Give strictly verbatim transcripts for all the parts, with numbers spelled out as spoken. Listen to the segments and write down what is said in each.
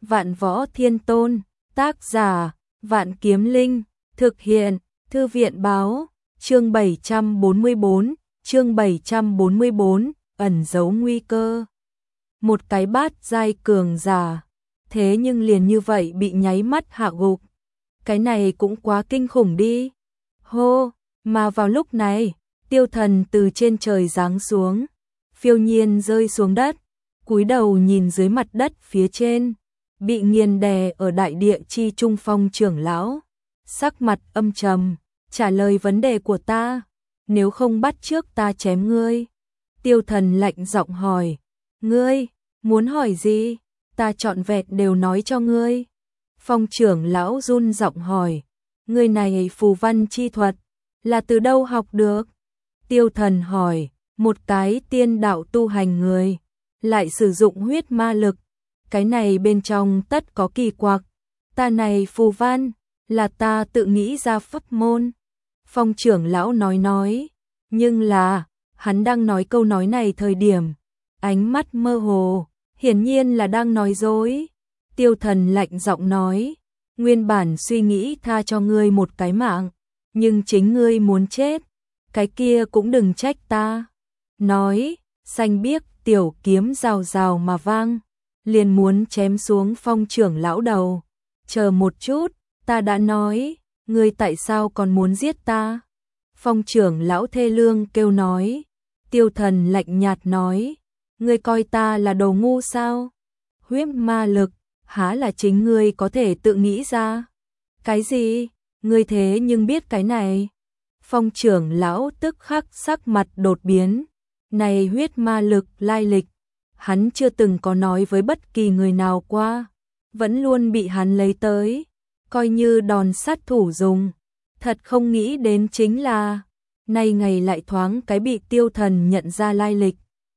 Vạn Võ Thiên Tôn, tác giả, Vạn Kiếm Linh, thực hiện, Thư viện báo, chương bảy trăm bốn mươi bốn, chương bảy trăm bốn mươi bốn, ẩn giấu nguy cơ. Một cái bát giai cường giả, thế nhưng liền như vậy bị nháy mắt hạ gục. Cái này cũng quá kinh khủng đi. Hô, mà vào lúc này, Tiêu Thần từ trên trời giáng xuống, phiêu nhiên rơi xuống đất, cúi đầu nhìn dưới mặt đất phía trên, bị nghiền đè ở đại địa chi trung Phong trưởng lão, sắc mặt âm trầm, trả lời vấn đề của ta, nếu không bắt trước ta chém ngươi. Tiêu Thần lạnh giọng hỏi, ngươi, muốn hỏi gì, ta trọn vẹn đều nói cho ngươi. Phong trưởng lão run giọng hỏi, ngươi này phù văn chi thuật, là từ đâu học được? Tiêu Thần hỏi, một cái tiên đạo tu hành người, lại sử dụng huyết ma lực, cái này bên trong tất có kỳ quặc, ta này phù văn, là ta tự nghĩ ra pháp môn. Phong trưởng lão nói nói, nhưng là, hắn đang nói câu nói này thời điểm, ánh mắt mơ hồ, hiển nhiên là đang nói dối. Tiêu Thần lạnh giọng nói, nguyên bản suy nghĩ tha cho ngươi một cái mạng, nhưng chính ngươi muốn chết, cái kia cũng đừng trách ta. Nói, xanh biếc tiểu kiếm rào rào mà vang, liền muốn chém xuống Phong trưởng lão đầu. Chờ một chút, ta đã nói, ngươi tại sao còn muốn giết ta? Phong trưởng lão thê lương kêu nói. Tiêu Thần lạnh nhạt nói, ngươi coi ta là đồ ngu sao? Huyết ma lực, há là chính ngươi có thể tự nghĩ ra? Cái gì? Ngươi thế nhưng biết cái này? Phong trưởng lão tức khắc sắc mặt đột biến. Này huyết ma lực lai lịch, hắn chưa từng có nói với bất kỳ người nào qua, vẫn luôn bị hắn lấy tới, coi như đòn sát thủ dùng. Thật không nghĩ đến chính là, nay ngày lại thoáng cái bị Tiêu Thần nhận ra lai lịch.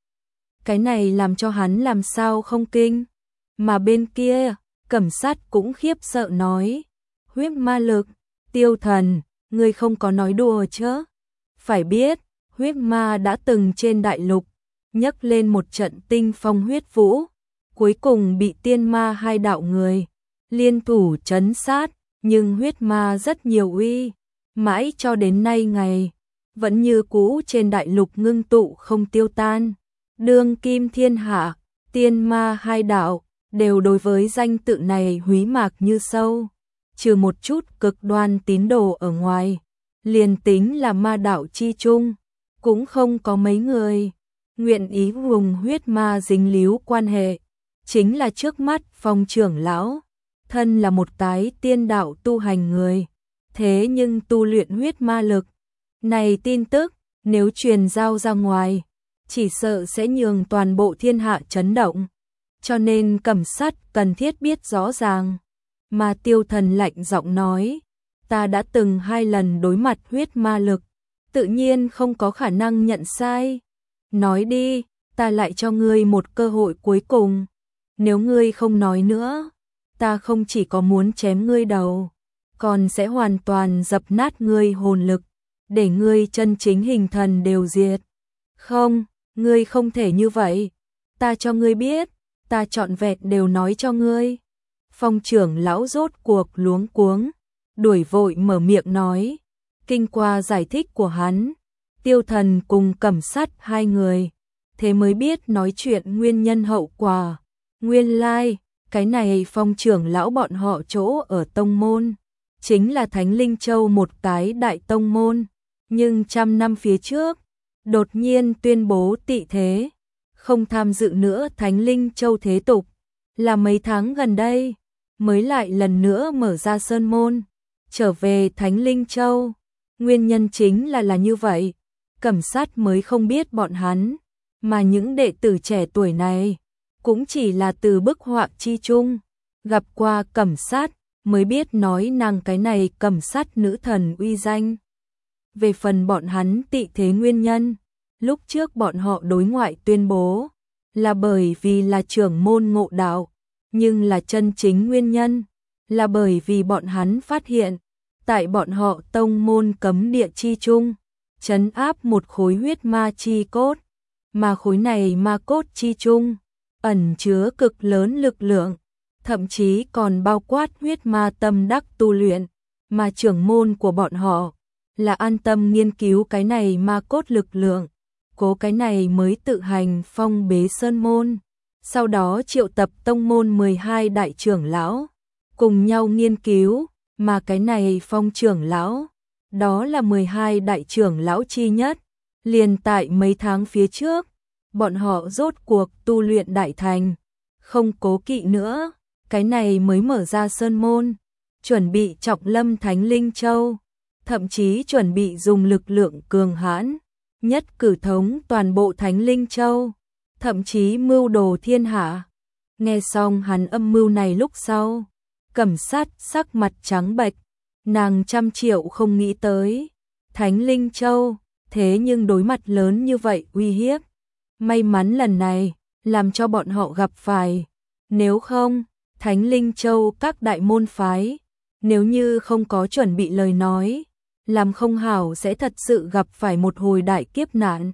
Cái này làm cho hắn làm sao không kinh. Mà bên kia, Cẩm Sát cũng khiếp sợ nói, huyết ma lực, Tiêu Thần, ngươi không có nói đùa chứ? Phải biết, huyết ma đã từng trên đại lục, nhấc lên một trận tinh phong huyết vũ, cuối cùng bị tiên ma hai đạo người liên thủ trấn sát, nhưng huyết ma rất nhiều uy, mãi cho đến nay ngày, vẫn như cũ trên đại lục ngưng tụ không tiêu tan. Đương kim thiên hạ, tiên ma hai đạo, đều đối với danh tự này húy mạc như sâu, trừ một chút cực đoan tín đồ ở ngoài, liền tính là ma đạo chi chung, cũng không có mấy người nguyện ý vùng huyết ma dính líu quan hệ. Chính là trước mắt Phong trưởng lão, thân là một cái tiên đạo tu hành người, thế nhưng tu luyện huyết ma lực. Này tin tức, nếu truyền giao ra ngoài, chỉ sợ sẽ nhường toàn bộ thiên hạ chấn động. Cho nên Cẩm Sát cần thiết biết rõ ràng. Mà Tiêu Thần lạnh giọng nói, ta đã từng hai lần đối mặt huyết ma lực, tự nhiên không có khả năng nhận sai. Nói đi, ta lại cho ngươi một cơ hội cuối cùng. Nếu ngươi không nói nữa, ta không chỉ có muốn chém ngươi đầu, còn sẽ hoàn toàn dập nát ngươi hồn lực, để ngươi chân chính hình thần đều diệt. Không, ngươi không thể như vậy. Ta cho ngươi biết, ta trọn vẹn đều nói cho ngươi. Phong trưởng lão rốt cuộc luống cuống, đuổi vội mở miệng nói. Kinh qua giải thích của hắn, Tiêu Thần cùng Cẩm Sát hai người, thế mới biết nói chuyện nguyên nhân hậu quả. Nguyên lai, like, cái này Phong trưởng lão bọn họ chỗ ở tông môn, chính là Thánh Linh Châu một cái đại tông môn, nhưng trăm năm phía trước, đột nhiên tuyên bố tị thế, không tham dự nữa Thánh Linh Châu thế tục, là mấy tháng gần đây, mới lại lần nữa mở ra sơn môn, trở về Thánh Linh Châu. Nguyên nhân chính là là như vậy, Cẩm Sát mới không biết bọn hắn, mà những đệ tử trẻ tuổi này, cũng chỉ là từ bức họa chi chung, gặp qua Cẩm Sát, mới biết nói nàng cái này Cẩm Sát nữ thần uy danh. Về phần bọn hắn tị thế nguyên nhân, lúc trước bọn họ đối ngoại tuyên bố, là bởi vì là trưởng môn ngộ đạo, nhưng là chân chính nguyên nhân, là bởi vì bọn hắn phát hiện, tại bọn họ tông môn cấm địa chi chung, trấn áp một khối huyết ma chi cốt, mà khối này ma cốt chi chung, ẩn chứa cực lớn lực lượng, thậm chí còn bao quát huyết ma tâm đắc tu luyện, mà trưởng môn của bọn họ là an tâm nghiên cứu cái này ma cốt lực lượng, cố cái này mới tự hành phong bế sơn môn, sau đó triệu tập tông môn mười hai đại trưởng lão, cùng nhau nghiên cứu, mà cái này phong trưởng lão, đó là mười hai đại trưởng lão chi nhất, liền tại mấy tháng phía trước, bọn họ rốt cuộc tu luyện đại thành, không cố kỵ nữa, cái này mới mở ra sơn môn, chuẩn bị trọng lâm Thánh Linh Châu, thậm chí chuẩn bị dùng lực lượng cường hãn, nhất cử thống toàn bộ Thánh Linh Châu, thậm chí mưu đồ thiên hạ. Nghe xong hắn âm mưu này lúc sau, Cẩm Sát sắc mặt trắng bệch, nàng trăm triệu không nghĩ tới, Thánh Linh Châu, thế nhưng đối mặt lớn như vậy uy hiếp. May mắn lần này, làm cho bọn họ gặp phải, nếu không, Thánh Linh Châu các đại môn phái, nếu như không có chuẩn bị lời nói, làm không hảo sẽ thật sự gặp phải một hồi đại kiếp nạn.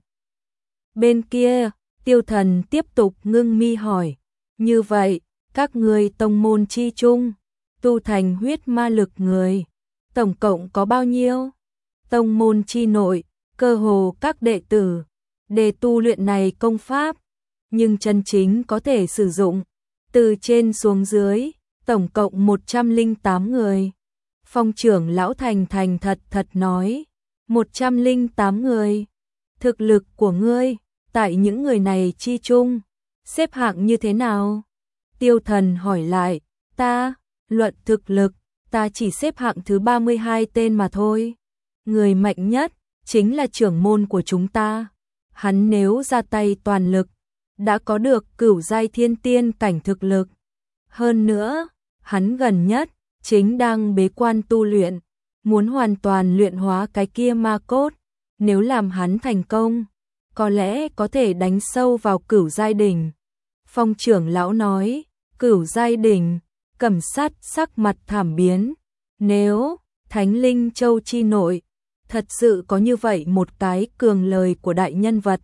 Bên kia, Tiêu Thần tiếp tục ngưng mi hỏi, như vậy, các người tông môn chi chung, tu thành huyết ma lực người, tổng cộng có bao nhiêu? Tông môn chi nội, cơ hồ các đệ tử, để tu luyện này công pháp, nhưng chân chính có thể sử dụng, từ trên xuống dưới, tổng cộng một trăm lẻ tám người. Phong trưởng lão thành thành thật thật nói, một trăm lẻ tám người. Thực lực của ngươi, tại những người này chi chung, xếp hạng như thế nào? Tiêu Thần hỏi lại, ta, luận thực lực, ta chỉ xếp hạng thứ ba mươi hai tên mà thôi. Người mạnh nhất, chính là trưởng môn của chúng ta. Hắn nếu ra tay toàn lực, đã có được cửu giai thiên tiên cảnh thực lực. Hơn nữa, hắn gần nhất, chính đang bế quan tu luyện, muốn hoàn toàn luyện hóa cái kia ma cốt. Nếu làm hắn thành công, có lẽ có thể đánh sâu vào cửu giai đỉnh. Phong trưởng lão nói, cửu giai đỉnh, Cẩm Sát sắc mặt thảm biến. Nếu Thánh Linh Châu chi nội, thật sự có như vậy một cái cường lời của đại nhân vật,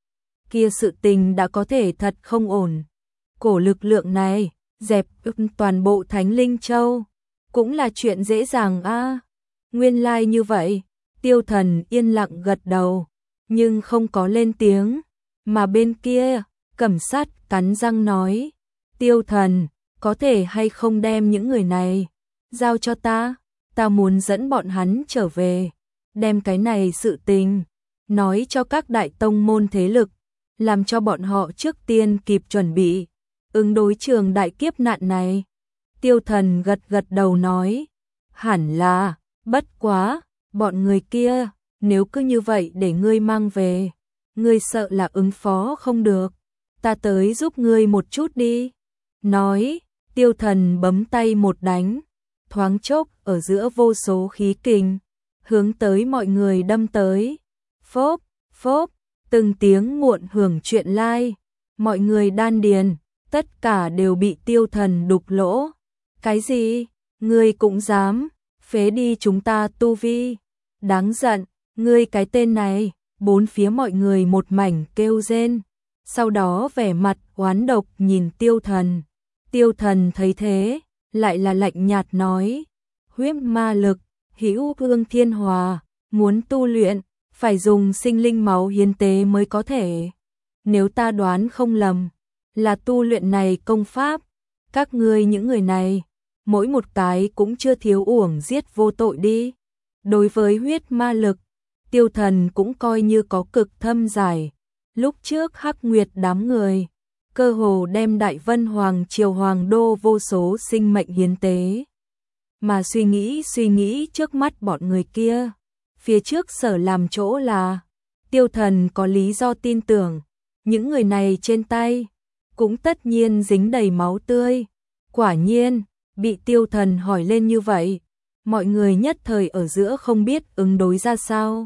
kia sự tình đã có thể thật không ổn. Cổ lực lượng này, dẹp toàn bộ Thánh Linh Châu, cũng là chuyện dễ dàng a. À. Nguyên lai like như vậy, Tiêu Thần yên lặng gật đầu, nhưng không có lên tiếng, mà bên kia, Cẩm Sát cắn răng nói, Tiêu Thần, có thể hay không đem những người này, giao cho ta, ta muốn dẫn bọn hắn trở về, đem cái này sự tình, nói cho các đại tông môn thế lực, làm cho bọn họ trước tiên kịp chuẩn bị, ứng đối trường đại kiếp nạn này. Tiêu Thần gật gật đầu nói, hẳn là, bất quá, bọn người kia, nếu cứ như vậy để ngươi mang về, ngươi sợ là ứng phó không được, ta tới giúp ngươi một chút đi. Nói, Tiêu Thần bấm tay một đánh, thoáng chốc ở giữa vô số khí kình, hướng tới mọi người đâm tới. Phốp, phốp, từng tiếng muộn hưởng chuyện lai, mọi người đan điền, tất cả đều bị Tiêu Thần đục lỗ. Cái gì? Ngươi cũng dám, phế đi chúng ta tu vi. Đáng giận, ngươi cái tên này, bốn phía mọi người một mảnh kêu rên. Sau đó vẻ mặt oán độc nhìn Tiêu Thần. Tiêu Thần thấy thế, lại là lạnh nhạt nói, huyết ma lực, hữu hương thiên hòa, muốn tu luyện, phải dùng sinh linh máu hiến tế mới có thể. Nếu ta đoán không lầm, là tu luyện này công pháp, các ngươi những người này, mỗi một cái cũng chưa thiếu uổng giết vô tội đi. Đối với huyết ma lực, Tiêu Thần cũng coi như có cực thâm giải. Lúc trước Hắc Nguyệt đám người, cơ hồ đem Đại Vân Hoàng Triều Hoàng Đô vô số sinh mệnh hiến tế. Mà suy nghĩ suy nghĩ trước mắt bọn người kia, phía trước sở làm chỗ là, Tiêu Thần có lý do tin tưởng, những người này trên tay, cũng tất nhiên dính đầy máu tươi. Quả nhiên, bị Tiêu Thần hỏi lên như vậy, mọi người nhất thời ở giữa không biết ứng đối ra sao.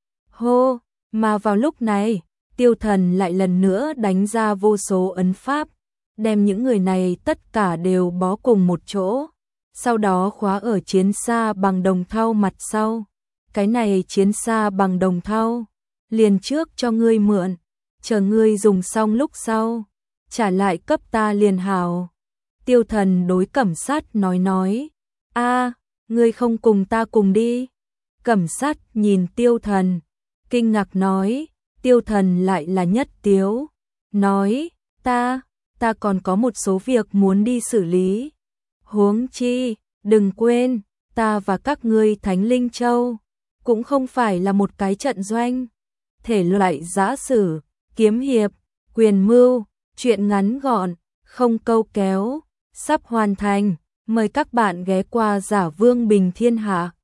Hô, mà vào lúc này, Tiêu Thần lại lần nữa đánh ra vô số ấn pháp, đem những người này tất cả đều bó cùng một chỗ, sau đó khóa ở chiến xa bằng đồng thau mặt sau. Cái này chiến xa bằng đồng thau, liền trước cho ngươi mượn, chờ ngươi dùng xong lúc sau, trả lại cấp ta liền hào. Tiêu Thần đối Cẩm Sát nói nói, a, ngươi không cùng ta cùng đi. Cẩm Sát nhìn Tiêu Thần, kinh ngạc nói, Tiêu Thần lại là Nhất Tiếu, nói, ta, ta còn có một số việc muốn đi xử lý. Huống chi, đừng quên, ta và các ngươi Thánh Linh Châu cũng không phải là một cái trận doanh. Thể loại giã sử, kiếm hiệp, quyền mưu, truyện ngắn gọn, không câu kéo, sắp hoàn thành. Mời các bạn ghé qua Giả Vương Bình Thiên Hạ.